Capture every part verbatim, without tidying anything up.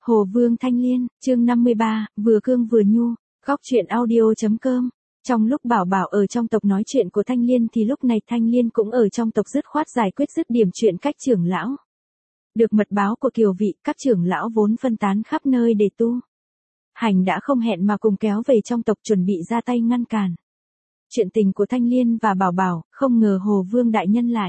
Hồ Vương Thanh Liên, chương năm mươi ba, vừa cương vừa nhu, góc truyện audio.com. Trong lúc Bảo Bảo ở trong tộc nói chuyện của Thanh Liên thì lúc này Thanh Liên cũng ở trong tộc dứt khoát giải quyết dứt điểm chuyện cách trưởng lão. Được mật báo của Kiều Vị, các trưởng lão vốn phân tán khắp nơi để tu hành đã không hẹn mà cùng kéo về trong tộc chuẩn bị ra tay ngăn cản chuyện tình của Thanh Liên và Bảo Bảo. Không ngờ Hồ Vương đại nhân lại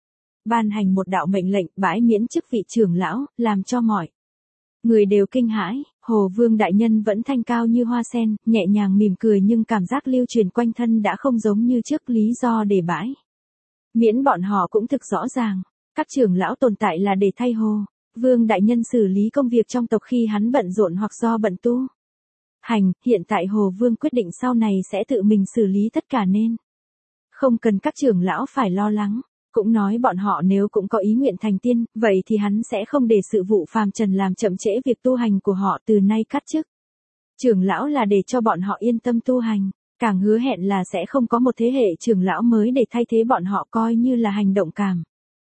ban hành một đạo mệnh lệnh bãi miễn chức vị trưởng lão, làm cho mọi người đều kinh hãi. Hồ Vương đại nhân vẫn thanh cao như hoa sen, nhẹ nhàng mỉm cười, nhưng cảm giác lưu truyền quanh thân đã không giống như trước. Lý do để bãi miễn bọn họ cũng thực rõ ràng, các trưởng lão tồn tại là để thay Hồ Vương đại nhân xử lý công việc trong tộc khi hắn bận rộn hoặc do bận tu hành. Hiện tại Hồ Vương quyết định sau này sẽ tự mình xử lý tất cả nên không cần các trưởng lão phải lo lắng. Cũng nói bọn họ nếu cũng có ý nguyện thành tiên, vậy thì hắn sẽ không để sự vụ phàm trần làm chậm trễ việc tu hành của họ. Từ nay cắt chức trưởng lão là để cho bọn họ yên tâm tu hành, càng hứa hẹn là sẽ không có một thế hệ trưởng lão mới để thay thế bọn họ, coi như là hành động cảm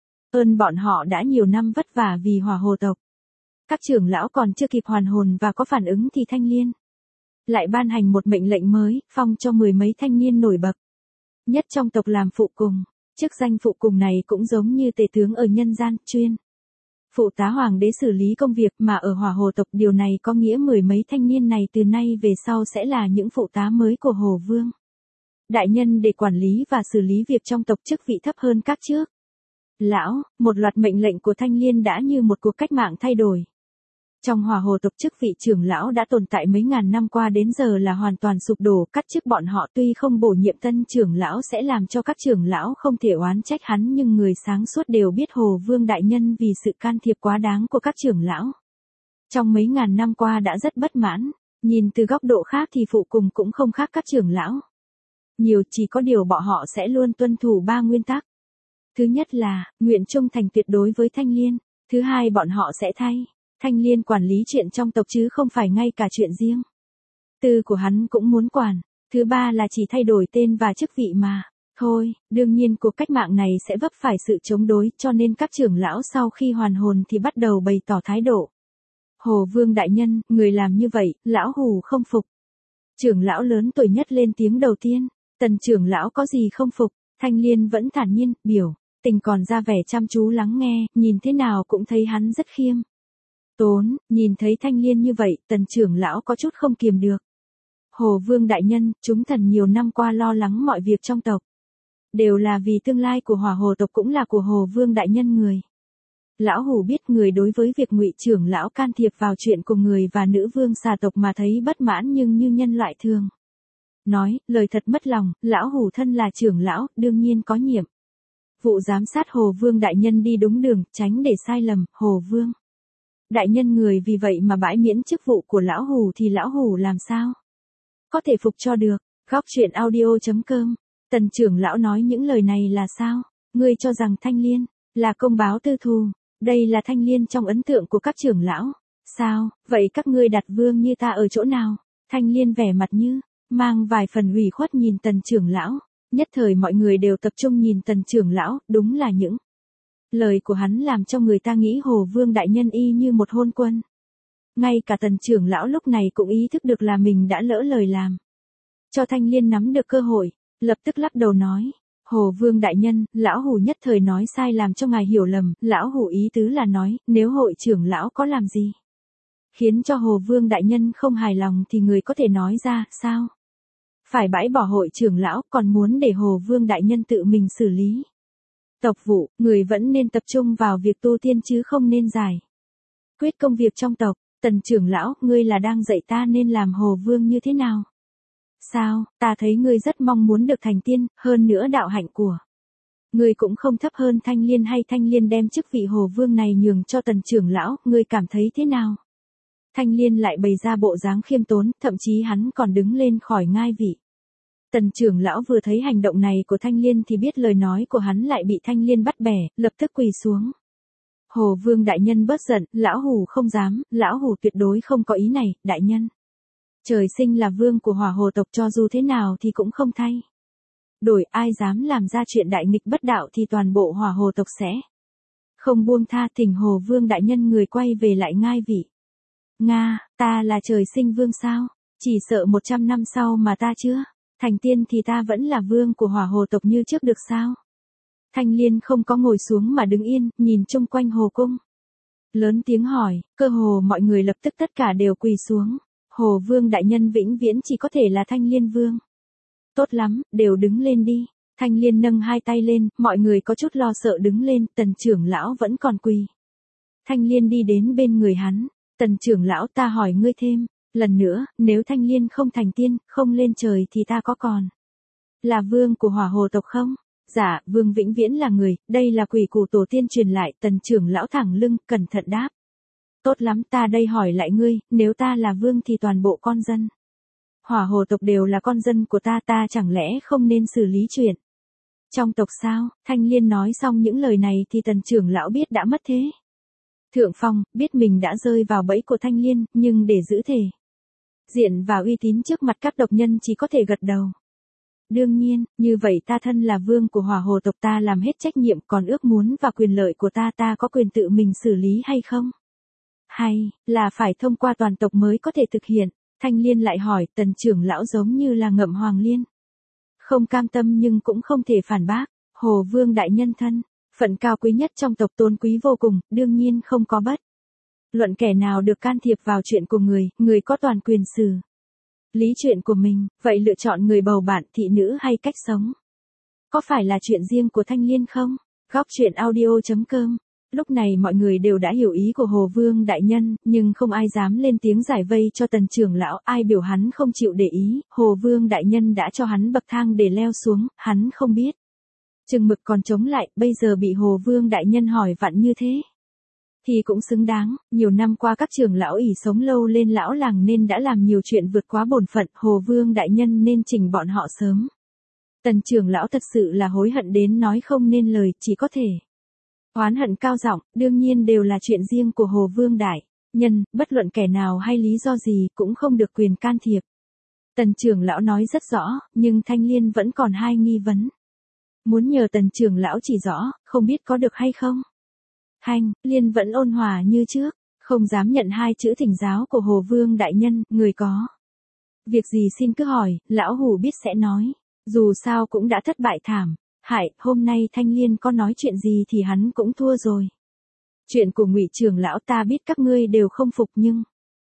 ơn bọn họ đã nhiều năm vất vả vì Hỏa Hồ tộc. Các trưởng lão còn chưa kịp hoàn hồn và có phản ứng thì Thanh Liên lại ban hành một mệnh lệnh mới, phong cho mười mấy thanh niên nổi bật nhất trong tộc làm phụ cùng. Chức danh phụ cùng này cũng giống như tể tướng ở nhân gian, chuyên phụ tá hoàng đế xử lý công việc, mà ở Hỏa Hồ tộc điều này có nghĩa mười mấy thanh niên này từ nay về sau sẽ là những phụ tá mới của Hồ Vương đại nhân để quản lý và xử lý việc trong tộc, chức vị thấp hơn các trước lão. Một loạt mệnh lệnh của Thanh Liên đã như một cuộc cách mạng thay đổi. Trong Hỏa Hồ tộc, chức vị trưởng lão đã tồn tại mấy ngàn năm qua đến giờ là hoàn toàn sụp đổ. Cắt chức bọn họ, tuy không bổ nhiệm tân trưởng lão sẽ làm cho các trưởng lão không thể oán trách hắn, nhưng người sáng suốt đều biết Hồ Vương đại nhân vì sự can thiệp quá đáng của các trưởng lão trong mấy ngàn năm qua đã rất bất mãn. Nhìn từ góc độ khác thì phụ cùng cũng không khác các trưởng lão nhiều, chỉ có điều bọn họ sẽ luôn tuân thủ ba nguyên tắc. Thứ nhất là nguyện trung thành tuyệt đối với Thanh Liên. Thứ hai, bọn họ sẽ thay Thanh Liên quản lý chuyện trong tộc chứ không phải ngay cả chuyện riêng tư của hắn cũng muốn quản. Thứ ba là chỉ thay đổi tên và chức vị mà thôi. Đương nhiên cuộc cách mạng này sẽ vấp phải sự chống đối, cho nên các trưởng lão sau khi hoàn hồn thì bắt đầu bày tỏ thái độ. Hồ Vương đại nhân, người làm như vậy, lão hù không phục. Trưởng lão lớn tuổi nhất lên tiếng đầu tiên. Tần trưởng lão có gì không phục? Thanh Liên vẫn thản nhiên, biểu tình còn ra vẻ chăm chú lắng nghe, nhìn thế nào cũng thấy hắn rất khiêm tốn. Nhìn thấy Thanh Liên như vậy, tần trưởng lão có chút không kiềm được. Hồ Vương đại nhân, chúng thần nhiều năm qua lo lắng mọi việc trong tộc đều là vì tương lai của Hỏa Hồ tộc, cũng là của Hồ Vương đại nhân người. Lão hù biết người đối với việc Ngụy trưởng lão can thiệp vào chuyện của người và nữ vương xà tộc mà thấy bất mãn, nhưng như nhân loại thường nói, lời thật mất lòng. Lão hù thân là trưởng lão, đương nhiên có nhiệm vụ giám sát Hồ Vương đại nhân đi đúng đường, tránh để sai lầm. Hồ Vương đại nhân người vì vậy mà bãi miễn chức vụ của lão hù thì lão hù làm sao có thể phục cho được. Góc truyện audio.com. Tần trưởng lão nói những lời này là sao? Ngươi cho rằng Thanh Liên là công báo tư thù? Đây là Thanh Liên trong ấn tượng của các trưởng lão. Sao? Vậy các ngươi đặt vương như ta ở chỗ nào? Thanh Liên vẻ mặt như mang vài phần ủy khuất nhìn tần trưởng lão. Nhất thời mọi người đều tập trung nhìn tần trưởng lão. Đúng là những lời của hắn làm cho người ta nghĩ Hồ Vương đại nhân y như một hôn quân. Ngay cả tần trưởng lão lúc này cũng ý thức được là mình đã lỡ lời làm cho Thanh Liên nắm được cơ hội, lập tức lắc đầu nói. Hồ Vương đại nhân, lão hù nhất thời nói sai làm cho ngài hiểu lầm. Lão hù ý tứ là nói, nếu hội trưởng lão có làm gì khiến cho Hồ Vương đại nhân không hài lòng thì người có thể nói ra, sao phải bãi bỏ hội trưởng lão, còn muốn để Hồ Vương đại nhân tự mình xử lý tộc vụ. Người vẫn nên tập trung vào việc tu tiên chứ không nên giải quyết công việc trong tộc. Tần trưởng lão, ngươi là đang dạy ta nên làm Hồ Vương như thế nào? Sao? Ta thấy ngươi rất mong muốn được thành tiên, hơn nữa đạo hạnh của ngươi cũng không thấp hơn Thanh Liên. Hay Thanh Liên đem chức vị Hồ Vương này nhường cho tần trưởng lão, ngươi cảm thấy thế nào? Thanh Liên lại bày ra bộ dáng khiêm tốn, thậm chí hắn còn đứng lên khỏi ngai vị. Tần trưởng lão vừa thấy hành động này của Thanh Liên thì biết lời nói của hắn lại bị Thanh Liên bắt bẻ, lập tức quỳ xuống. Hồ Vương đại nhân bớt giận, lão hù không dám, lão hù tuyệt đối không có ý này, đại nhân. Trời sinh là vương của Hỏa Hồ tộc, cho dù thế nào thì cũng không thay đổi. Ai dám làm ra chuyện đại nghịch bất đạo thì toàn bộ Hỏa Hồ tộc sẽ không buông tha. Thỉnh Hồ Vương đại nhân người quay về lại ngai vị. Nga, ta là trời sinh vương sao? Chỉ sợ một trăm năm sau mà ta chưa thành tiên thì ta vẫn là vương của hỏa hồ tộc như trước được sao? Thanh Liên không có ngồi xuống mà đứng yên, nhìn chung quanh hồ cung. Lớn tiếng hỏi, cơ hồ mọi người lập tức tất cả đều quỳ xuống. Hồ vương đại nhân vĩnh viễn chỉ có thể là Thanh Liên vương. Tốt lắm, đều đứng lên đi. Thanh Liên nâng hai tay lên, mọi người có chút lo sợ đứng lên, tần trưởng lão vẫn còn quỳ. Thanh Liên đi đến bên người hắn. Tần trưởng lão, ta hỏi ngươi thêm, lần nữa, nếu Thanh Liên không thành tiên, không lên trời thì ta có còn là vương của hỏa hồ tộc không? Dạ, vương vĩnh viễn là người, đây là quỷ củ tổ tiên truyền lại. Tần trưởng lão thẳng lưng, cẩn thận đáp. Tốt lắm, ta đây hỏi lại ngươi, nếu ta là vương thì toàn bộ con dân hỏa hồ tộc đều là con dân của ta, ta chẳng lẽ không nên xử lý chuyện trong tộc sao? Thanh Liên nói xong những lời này thì tần trưởng lão biết đã mất thế. Thượng Phong, biết mình đã rơi vào bẫy của Thanh Liên, nhưng để giữ thể diện và uy tín trước mặt các tộc nhân chỉ có thể gật đầu. Đương nhiên, như vậy ta thân là vương của hỏa hồ tộc, ta làm hết trách nhiệm, còn ước muốn và quyền lợi của ta ta có quyền tự mình xử lý hay không? Hay, là phải thông qua toàn tộc mới có thể thực hiện? Thanh Liên lại hỏi, tần trưởng lão giống như là ngậm hoàng liên. Không cam tâm nhưng cũng không thể phản bác. Hồ vương đại nhân thân phận cao quý nhất trong tộc, tôn quý vô cùng, đương nhiên không có bất luận kẻ nào được can thiệp vào chuyện của người, người có toàn quyền xử lý chuyện của mình, vậy lựa chọn người bầu bạn, thị nữ hay cách sống, có phải là chuyện riêng của Thanh Liên không? Góc truyện audio chấm com. Lúc này mọi người đều đã hiểu ý của Hồ Vương đại nhân, nhưng không ai dám lên tiếng giải vây cho tần trưởng lão, ai biểu hắn không chịu để ý, Hồ Vương đại nhân đã cho hắn bậc thang để leo xuống, hắn không biết chừng mực còn chống lại, bây giờ bị Hồ Vương đại nhân hỏi vặn như thế thì cũng xứng đáng. Nhiều năm qua các trưởng lão ỷ sống lâu lên lão làng nên đã làm nhiều chuyện vượt quá bổn phận, Hồ Vương đại nhân nên chỉnh bọn họ sớm. Tần trưởng lão thật sự là hối hận đến nói không nên lời, chỉ có thể oán hận cao giọng, đương nhiên đều là chuyện riêng của Hồ Vương đại nhân, bất luận kẻ nào hay lý do gì cũng không được quyền can thiệp. Tần trưởng lão nói rất rõ, nhưng Thanh Liên vẫn còn hai nghi vấn. Muốn nhờ tần trưởng lão chỉ rõ, không biết có được hay không? Thanh Liên vẫn ôn hòa như trước, không dám nhận hai chữ thỉnh giáo của Hồ Vương đại nhân, người có việc gì xin cứ hỏi, lão hủ biết sẽ nói, dù sao cũng đã thất bại thảm hại, hôm nay Thanh Liên có nói chuyện gì thì hắn cũng thua rồi. Chuyện của Ngụy trưởng lão ta biết các ngươi đều không phục, nhưng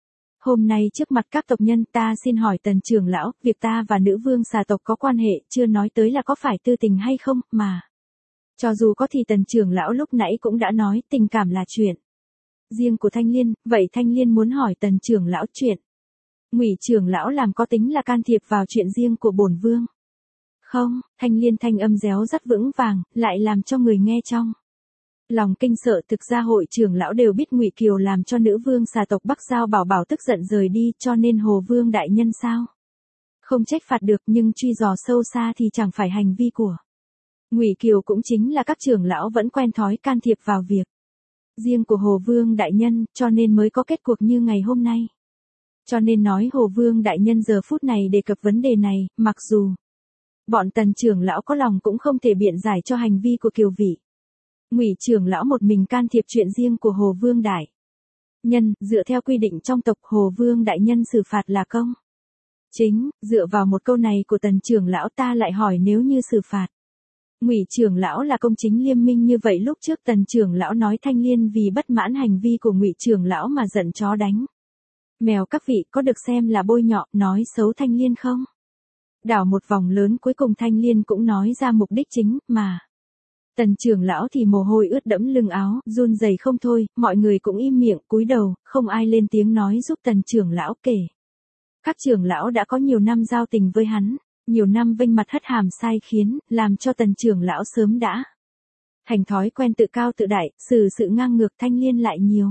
hôm nay trước mặt các tộc nhân ta xin hỏi tần trưởng lão, việc ta và nữ vương xà tộc có quan hệ, chưa nói tới là có phải tư tình hay không, mà cho dù có thì tần trưởng lão lúc nãy cũng đã nói tình cảm là chuyện riêng của Thanh Liên, vậy Thanh Liên muốn hỏi tần trưởng lão chuyện Ngụy trưởng lão làm có tính là can thiệp vào chuyện riêng của bổn vương không? Thanh Liên thanh âm réo rất vững vàng, lại làm cho người nghe trong lòng kinh sợ. Thực ra hội trưởng lão đều biết Ngụy Kiều làm cho nữ vương xà tộc Bắc Giao Bảo Bảo tức giận rời đi, cho nên Hồ Vương đại nhân sao không trách phạt được, nhưng truy dò sâu xa thì chẳng phải hành vi của Ngụy Kiều, cũng chính là các trưởng lão vẫn quen thói can thiệp vào việc riêng của Hồ Vương đại nhân, cho nên mới có kết cuộc như ngày hôm nay. Cho nên nói Hồ Vương đại nhân giờ phút này đề cập vấn đề này, mặc dù bọn tần trưởng lão có lòng cũng không thể biện giải cho hành vi của Kiều vị. Ngụy trưởng lão một mình can thiệp chuyện riêng của Hồ Vương đại nhân, dựa theo quy định trong tộc, Hồ Vương đại nhân xử phạt là công chính. Dựa vào một câu này của tần trưởng lão, ta lại hỏi, nếu như xử phạt Ngụy trưởng lão là công chính liêm minh như vậy, lúc trước tần trưởng lão nói Thanh Liên vì bất mãn hành vi của Ngụy trưởng lão mà giận chó đánh mèo, các vị có được xem là bôi nhọ, nói xấu Thanh Liên không? Đảo một vòng lớn, cuối cùng Thanh Liên cũng nói ra mục đích chính, mà tần trưởng lão thì mồ hôi ướt đẫm lưng áo, run rẩy không thôi, mọi người cũng im miệng, cúi đầu, không ai lên tiếng nói giúp tần trưởng lão kể. Các trưởng lão đã có nhiều năm giao tình với hắn, nhiều năm vênh mặt hất hàm sai khiến, làm cho tần trưởng lão sớm đã thành thói quen tự cao tự đại, xử sự ngang ngược. Thanh Liên lại nhiều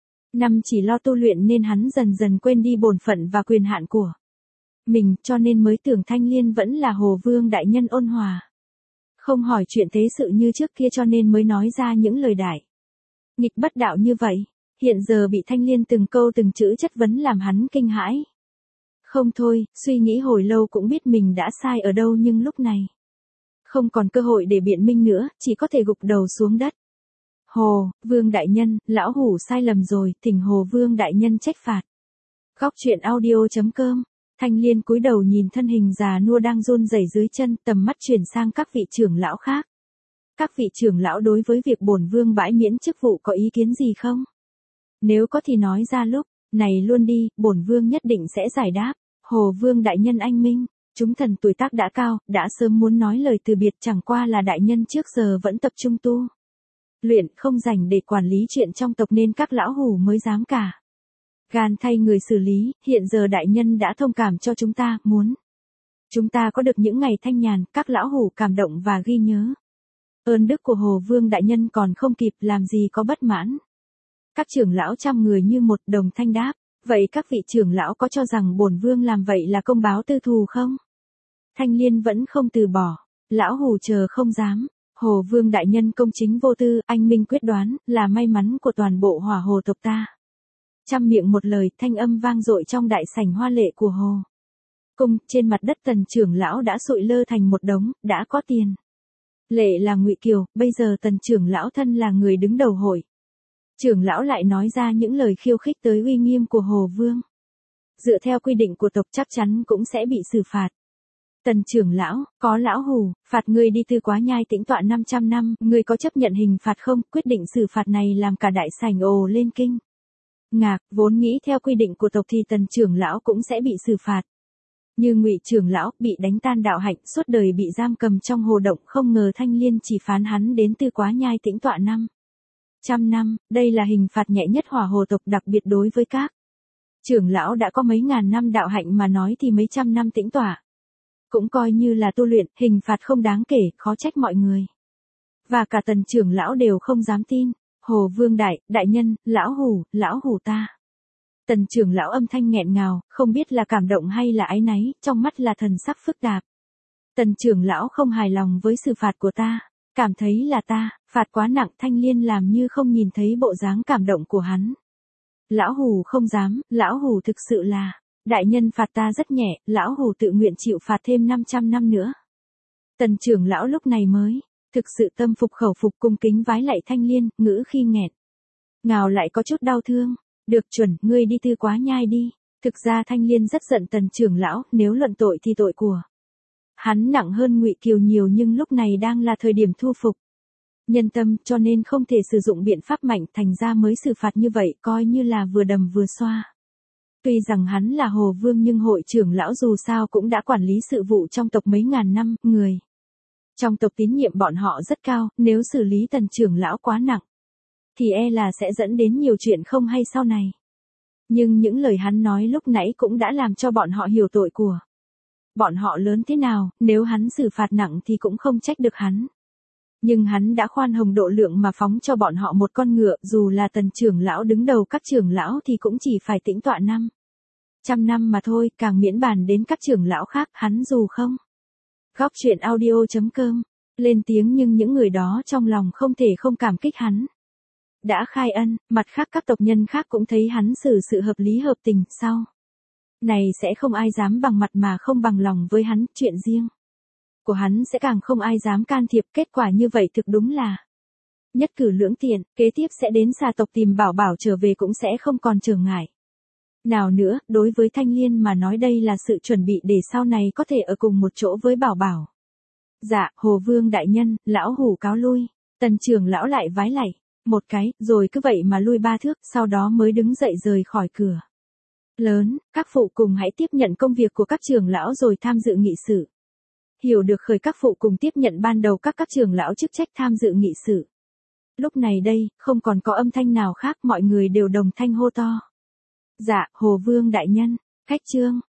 năm chỉ lo tu luyện nên hắn dần dần quên đi bổn phận và quyền hạn của mình, cho nên mới tưởng Thanh Liên vẫn là Hồ Vương đại nhân ôn hòa, không hỏi chuyện thế sự như trước kia, cho nên mới nói ra những lời đại nghịch bất đạo như vậy. Hiện giờ bị Thanh Liên từng câu từng chữ chất vấn làm hắn kinh hãi không thôi, suy nghĩ hồi lâu cũng biết mình đã sai ở đâu, nhưng lúc này không còn cơ hội để biện minh nữa, chỉ có thể gục đầu xuống đất. Hồ Vương đại nhân, lão hủ sai lầm rồi, thỉnh Hồ Vương đại nhân trách phạt. Góc chuyện audio.com. Thanh Liên cúi đầu nhìn thân hình già nua đang run rẩy dưới chân, tầm mắt chuyển sang các vị trưởng lão khác. Các vị trưởng lão đối với việc bổn vương bãi miễn chức vụ có ý kiến gì không? Nếu có thì nói ra lúc này luôn đi, bổn vương nhất định sẽ giải đáp. Hồ Vương đại nhân anh minh, chúng thần tuổi tác đã cao, đã sớm muốn nói lời từ biệt, chẳng qua là đại nhân trước giờ vẫn tập trung tu luyện, không rảnh để quản lý chuyện trong tộc nên các lão hủ mới dám cả gan thay người xử lý. Hiện giờ đại nhân đã thông cảm cho chúng ta, muốn chúng ta có được những ngày thanh nhàn, các lão hủ cảm động và ghi nhớ. Ơn đức của Hồ Vương đại nhân còn không kịp, làm gì có bất mãn. Các trưởng lão trăm người như một đồng thanh đáp. Vậy các vị trưởng lão có cho rằng bổn vương làm vậy là công báo tư thù không? Thanh Liên vẫn không từ bỏ. Lão hủ chờ không dám. Hồ Vương đại nhân công chính vô tư, anh minh quyết đoán, là may mắn của toàn bộ Hỏa Hồ tộc ta. Trăm miệng một lời, thanh âm vang dội trong đại sảnh hoa lệ của Hồ cung. Trên mặt đất Tần trưởng lão đã sụi lơ thành một đống, đã có tiền lệ là Ngụy Kiều, bây giờ Tần trưởng lão thân là người đứng đầu hội. Trưởng lão lại nói ra những lời khiêu khích tới uy nghiêm của Hồ Vương. Dựa theo quy định của tộc chắc chắn cũng sẽ bị xử phạt. Tần trưởng lão, có lão hủ, phạt ngươi đi Tư Quá Nhai tĩnh tọa năm trăm năm, ngươi có chấp nhận hình phạt không? Quyết định xử phạt này làm cả đại sảnh ồ lên kinh ngạc, vốn nghĩ theo quy định của tộc thì Tần trưởng lão cũng sẽ bị xử phạt. Như Ngụy trưởng lão bị đánh tan đạo hạnh, suốt đời bị giam cầm trong hồ động, không ngờ Thanh Liên chỉ phán hắn đến Tư Quá Nhai tĩnh tọa năm trăm năm, đây là hình phạt nhẹ nhất Hỏa Hồ tộc, đặc biệt đối với các trưởng lão đã có mấy ngàn năm đạo hạnh mà nói thì mấy trăm năm tĩnh tọa cũng coi như là tu luyện, hình phạt không đáng kể, khó trách mọi người và cả Tần trưởng lão đều không dám tin. Hồ Vương đại, đại nhân, lão hủ, lão hủ ta. Tần trưởng lão âm thanh nghẹn ngào, không biết là cảm động hay là áy náy, trong mắt là thần sắc phức tạp. Tần trưởng lão không hài lòng với sự phạt của ta, cảm thấy là ta phạt quá nặng. Thanh Liên làm như không nhìn thấy bộ dáng cảm động của hắn. Lão hủ không dám, lão hủ thực sự là, đại nhân phạt ta rất nhẹ, lão hủ tự nguyện chịu phạt thêm năm trăm năm nữa. Tần trưởng lão lúc này mới thực sự tâm phục khẩu phục, cung kính vái lạy Thanh Liên, ngữ khi nghẹn ngào lại có chút đau thương. Được, chuẩn, ngươi đi Tư Quá Nhai đi. Thực ra Thanh Liên rất giận Tần trưởng lão, nếu luận tội thì tội của hắn nặng hơn Ngụy Kiều nhiều, nhưng lúc này đang là thời điểm thu phục nhân tâm, cho nên không thể sử dụng biện pháp mạnh, thành ra mới xử phạt như vậy, coi như là vừa đầm vừa xoa. Tuy rằng hắn là Hồ Vương nhưng hội trưởng lão dù sao cũng đã quản lý sự vụ trong tộc mấy ngàn năm, người trong tộc tín nhiệm bọn họ rất cao, nếu xử lý Tần trưởng lão quá nặng thì e là sẽ dẫn đến nhiều chuyện không hay sau này. Nhưng những lời hắn nói lúc nãy cũng đã làm cho bọn họ hiểu tội của bọn họ lớn thế nào, nếu hắn xử phạt nặng thì cũng không trách được hắn. Nhưng hắn đã khoan hồng độ lượng mà phóng cho bọn họ một con ngựa, dù là Tần trưởng lão đứng đầu các trưởng lão thì cũng chỉ phải tĩnh tọa năm trăm năm mà thôi, càng miễn bàn đến các trưởng lão khác, hắn dù không. Góc chuyện audio.com, lên tiếng nhưng những người đó trong lòng không thể không cảm kích hắn. Đã khai ân, mặt khác các tộc nhân khác cũng thấy hắn xử sự hợp lý hợp tình, sau này sẽ không ai dám bằng mặt mà không bằng lòng với hắn, chuyện riêng của hắn sẽ càng không ai dám can thiệp. Kết quả như vậy thực đúng là nhất cử lưỡng tiện, kế tiếp sẽ đến Xà tộc tìm Bảo Bảo trở về cũng sẽ không còn trở ngại nào nữa. Đối với Thanh Liên mà nói đây là sự chuẩn bị để sau này có thể ở cùng một chỗ với Bảo Bảo. Dạ, Hồ Vương đại nhân, lão hủ cáo lui. Tần trưởng lão lại vái lạy một cái, rồi cứ vậy mà lui ba thước, sau đó mới đứng dậy rời khỏi cửa lớn. Các phụ cùng hãy tiếp nhận công việc của các trưởng lão rồi tham dự nghị sự. Hiểu được khởi các phụ cùng tiếp nhận ban đầu các các trưởng lão chức trách tham dự nghị sự. Lúc này đây, không còn có âm thanh nào khác, mọi người đều đồng thanh hô to. Dạ, Hồ Vương đại nhân, khách trương.